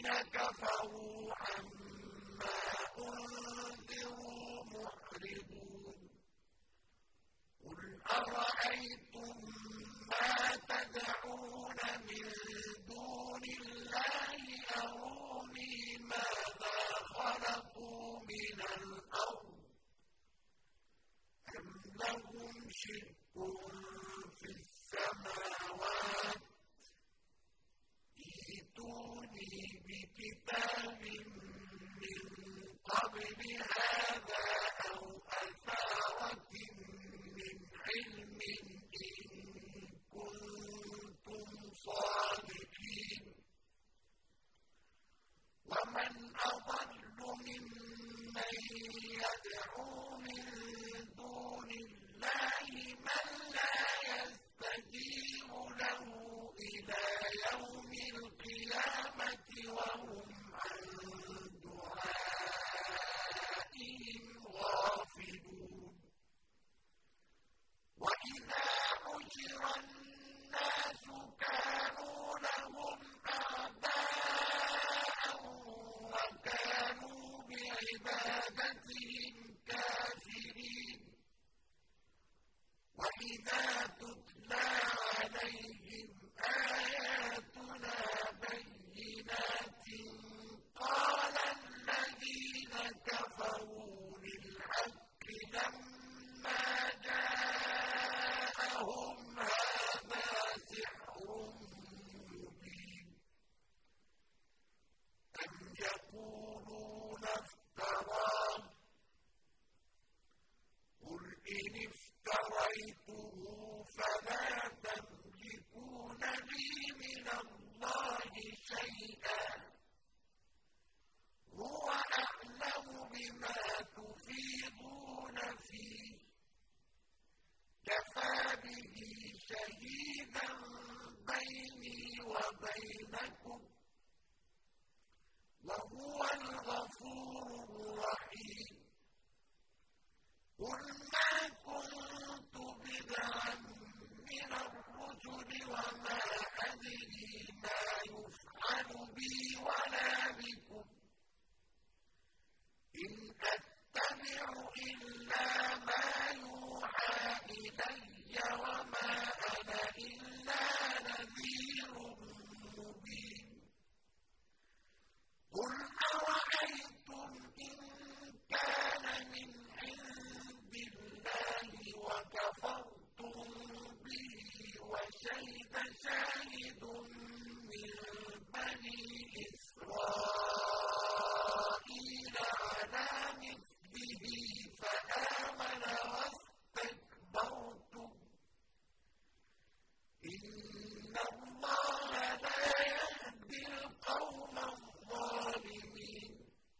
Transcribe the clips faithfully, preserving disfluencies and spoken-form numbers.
كَفَرُوا عَمَّا أُنذِرُوا مُعْرِضُونَ قُلْ أَرَأَيْتُم مَّا تَدْعُونَ مِن دُونِ اللَّهِ أَرُونِي مَاذَا خَلَقُوا مِنَ الْأَرْضِ أَمْ لَهُمْ شِرْكٌ فِي السَّمَاوَاتِ ائْتُونِي بِكِتَابٍ مِّن قَبْلِ هَٰذَا أَوْ أَثَارَةٍ مِّنْ عِلْمٍ إِن كُنتُمْ صَادِقِينَ وَمَنْ أَضَلُّ مِمَّن يَدْعُو مِن دُونِ اللَّهِ مَن لَّا يَسْتَجِيبُ لَهُ إِلَىٰ يَوْمِ الْقِيَامَةِ وَهُمْ عَن دُعَائِهِمْ غَافِلُونَ وَإِذَا حُشِرَ النَّاسُ كَانُوا لَهُمْ أَعْدَاءً وَكَانُوا بِعِبَادَتِهِمْ كَافِرِينَ وَإِذَا تُتْلَىٰ عَلَيْهِمْ آيَاتُنَا بَيِّنَاتٍ قَالَ الَّذِينَ كَفَرُوا لِلْحَقِّ لَمَّا جَاءَهُمْ هَٰذَا سِحْرٌ مُّبِينٌ أَمْ يَقُولُونَ افْتَرَاهُ قُلْ إِنِ افْتَرَيْتُهُ فَلَا تَمْلِكُونَ لِي مِنَ اللَّهِ شَيْئًا هُوَ أَعْلَمُ بِمَا تُفِيضُونَ فِيهِ كَفَىٰ بِهِ شَهِيدًا بَيْنِي وَبَيْنَكُمْ وَهُوَ الْغَفُورُ الرَّحِيمُ قُلْ مَا كُنتُ بِدْعًا مِّنَ الرُّسُلِ وَمَا أَدْرِي مَا يُفْعَلُ بِي وَلَا بِكُمْ إِنْ أَتَّبِعُ إِلَّا مَا يُوحَىٰ إِلَيَّ وَمَا أَنَا إِلَّا نَذِيرٌ مُّبِينٌ قُلْ أَرَأَيْتُمْ إِن كَانَ مِنْ عِندِ اللَّهِ وَكَفَرْتُم بِهِ وَشَهِدَ شَاهِدٌ مِّن بَنِي إِسْرَائِيلَ عَلَىٰ مِثْلِهِ فَآمَنَ وَاسْتَكْبَرْتُمْ إِنَّ اللَّهَ لَا يَهْدِي الْقَوْمَ الظَّالِمِينَ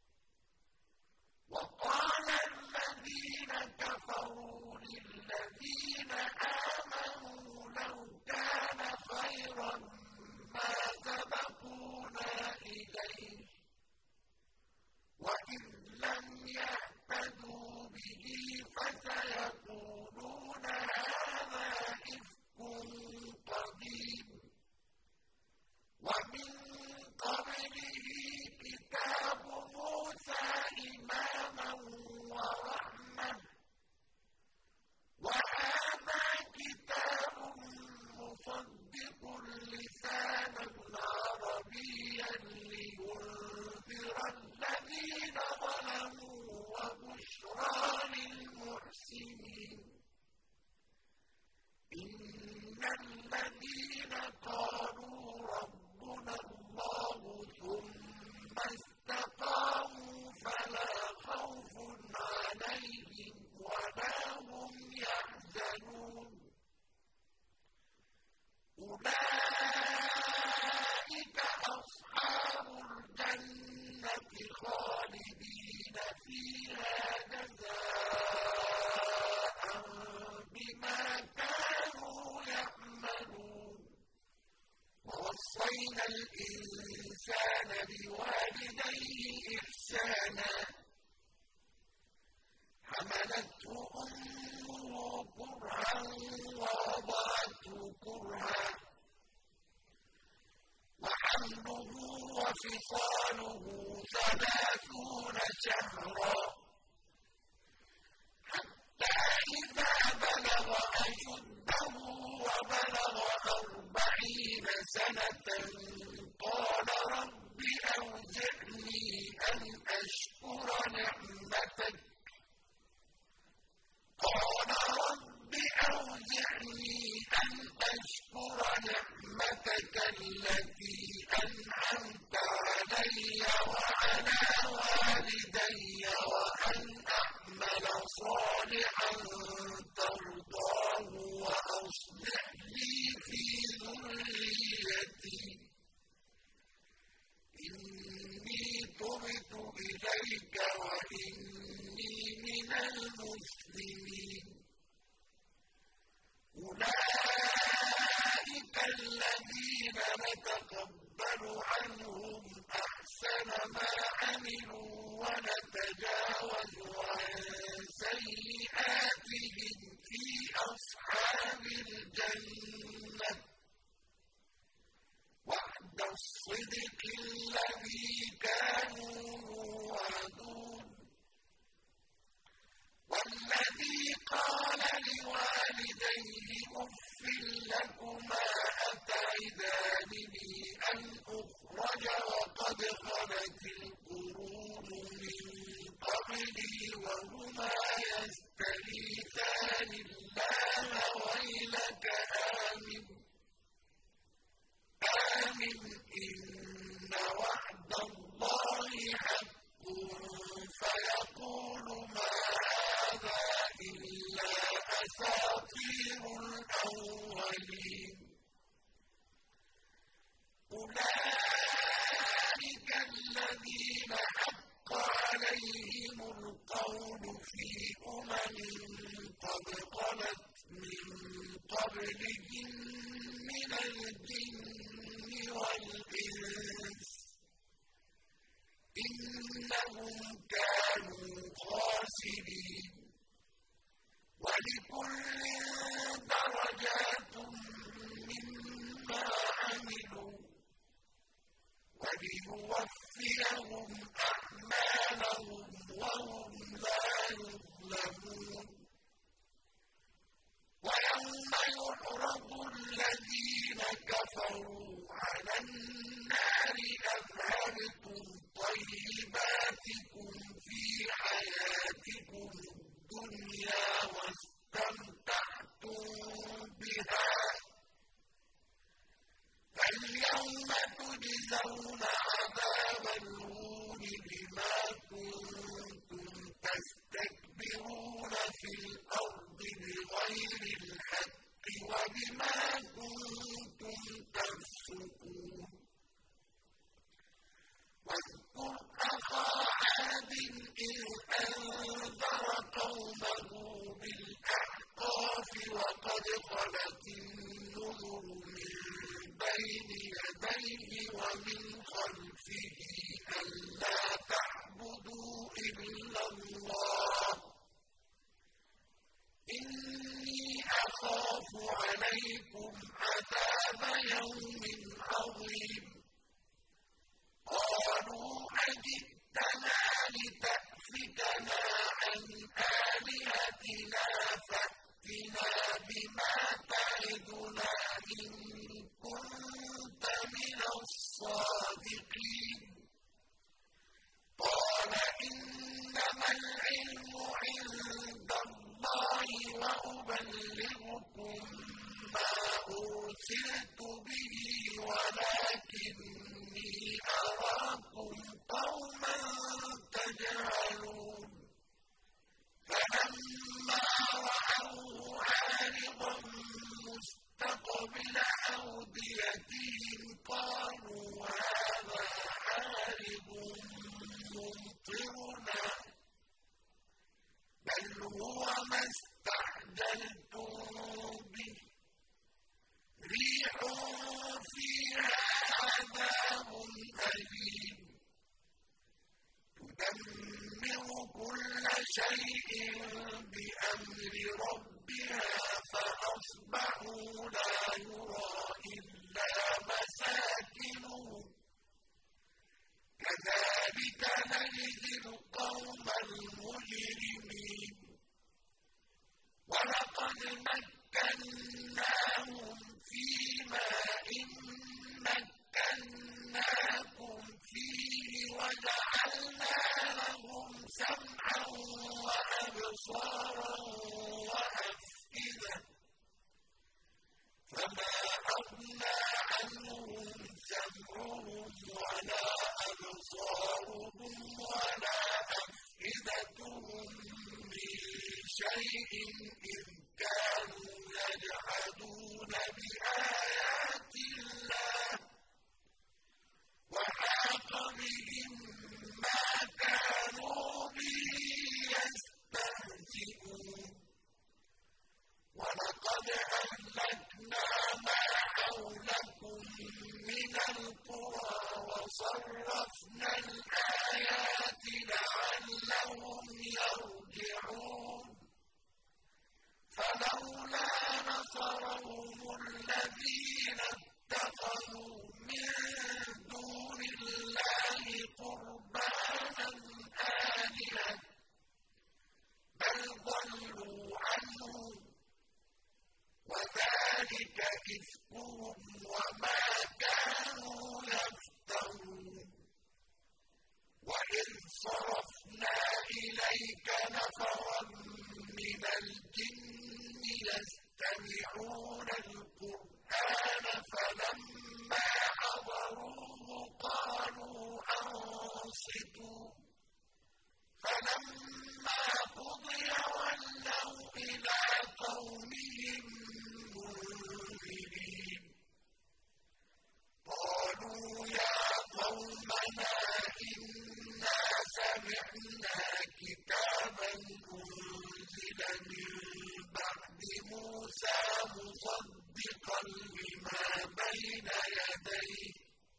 وَقَالَ الَّذِينَ كَفَرُوا لِلَّذِينَ آمَنُوا لَوْ كَانَ خَيْرًا مَّا سَبَقُونَا إِلَيْهِ وَإِذ لَّمْ يَهْتَدُوا بِهِ فَسَيَقُولُونَ هَٰذَا إِفْكٌ قَدِيمٌ وَمِن قَبْلِهِ كِتَابُ مُوسَىٰ إِمَامًا وَرَحْمَةً وَهَٰذَا كِتَابٌ مُّصَدِّقٌ لِّسَانًا عَرَبِيًّا لِّيُنذِرَ الَّذِينَ ظَلَمُوا وَبُشْرَىٰ لِلْمُحْسِنِينَ إِنَّ الَّذِينَ قَالُوا رَبُّنَا اللَّهُ ثُمَّ اسْتَقَامُوا فَلَا خَوْفٌ عَلَيْهِمْ وَلَا هُمْ يَحْزَنُونَ أُولَٰئِكَ أَصْحَابُ الْجَنَّةِ خَالِدِينَ فِيهَا جَزَاءً بِمَا كَانُوا يَعْمَلُونَ وَوَصَّيْنَا الْإِنسَانَ بِوَالِدَيْهِ إِحْسَانًا حَمَلَتْهُ أُمُّهُ كُرْهًا وَوَضَعَتْهُ كُرْهًا وَحَمْلُهُ وفصاله ثلاثون شهرا حتى إذا بلغ أشده وبلغ أربعين سنة قال رب أوزعني أن أشكر نعمتك قال رب أوزعني أن أشكر نعمتك التي أنعمت علي وعلى والدي وأن أعمل صالحا ترضاه وأصلح لي في ذريتي إني تبت إليك وإني من المسلمين أولئك الذين نتقبل عنهم أحسن ما عملوا ونتجاوز عن سيئاتهم في أصحاب الجنة وعد الصدق الذي كانوا يوعدون والذي قال لوالديه أف لكما أتعدانني أن أخرج وقد خلت القرون من قبلي وهما يستغيثان الله ويلك آمن آمن إن وعد الله حق فيقول ما هذا إلا أساطير الأولين أولئك الذين حق عليهم القول في أمم قد خلت من قبلهم من الجن والإنس إنهم كانوا خاسرين ولكل درجات مما عملوا وليوفيهم أعمالهم وهم لا يظلمون ويوم يعرض الذين كفروا على النار أذهبتم طيباتكم في حياتكم الدنيا واستمتعتم بها فاليوم تجزون عذاب الهون بما كنتم تستكبرون في الأرض بغير الحق وبما كنتم تفسقون واذكر أخا عاد إذ أنذر قومه بالأحقاف وقد خلت النذر من بين يديه ومن خلفه ألا تعبدوا إلا الله إني أخاف عليكم عذاب يوم عظيم قالوا أجئتنا لتأفكنا عن آلهتنا فأتنا بما تعدنا إن كنت من الصادقين قال إنما العلم عند الله وأبلغكم ما أرسلت به ولكني أراكم قوما تجهلون فلما رأوه عارضا مستقبل أوديتهم قالوا هذا عارض ممطرنا بل هو ما استعجلتم به ريح فيها عذاب أليم تدمر كل شيء بأمر ربها فأصبحوا لا يرى إلا مساكنهم شيء إذ كانوا يجحدون بآيات الله وحاق بهم ما كانوا به يستهزئون ولقد أهلكنا ما حولكم من القرى وصرفنا الآيات لعلهم يرجعون فلولا نصرهم الذين اتخذوا من دون الله قربانا آلهة بل ضلوا عنهم وذلك إفكهم وما كانوا يفترون وإذ صرفنا إليك نفرا من الجن يستمعون القرآن فلما حضروه قالوا أنصتوا فلما قضي ولوا إلى قومهم منذرين قالوا يا قومنا إنا سمعنا كتابا أنزل من بعد موسى مصدقا لما بين يديه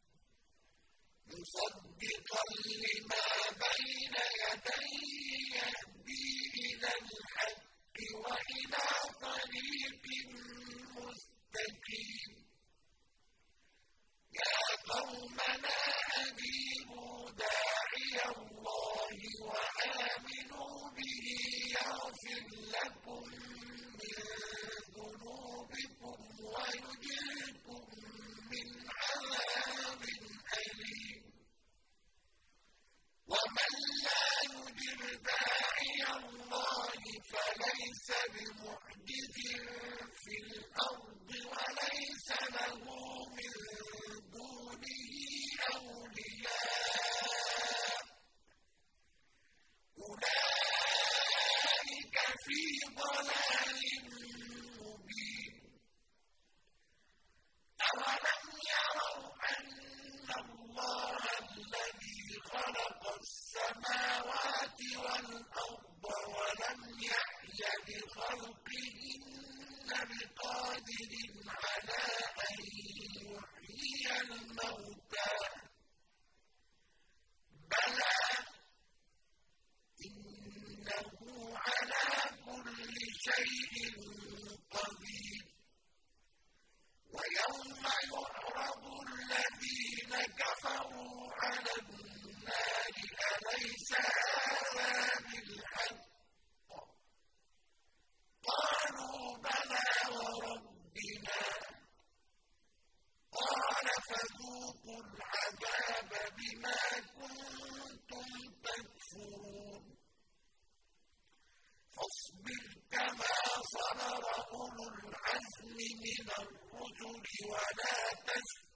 مصدقا لما بين يديه يهدي إلى الحق وإلى طريق مستقيم يا قومنا أجيبوا داعي الله وآمنوا به يغفر لكم من ذنوبكم ويجركم من عذاب أليم ومن لا يجب داعي الله فليس بمعجز في الأرض وليس له من دونه أولياء أولئك في ضلال مبين أولم يروا أن الله الذي خلق السماوات والأرض ولم يحي بخلقهن بقادر على أن يحيي الموتى بلى إنه على كل شيء قدير ويوم يعرض الذين كفروا على النار أليس هذا بالحق قالوا بلى وربنا قال فذوقوا العذاب بما كنتم تكفرون فاصبر كما صبر أولو العزم من الرسل ولا تستعجل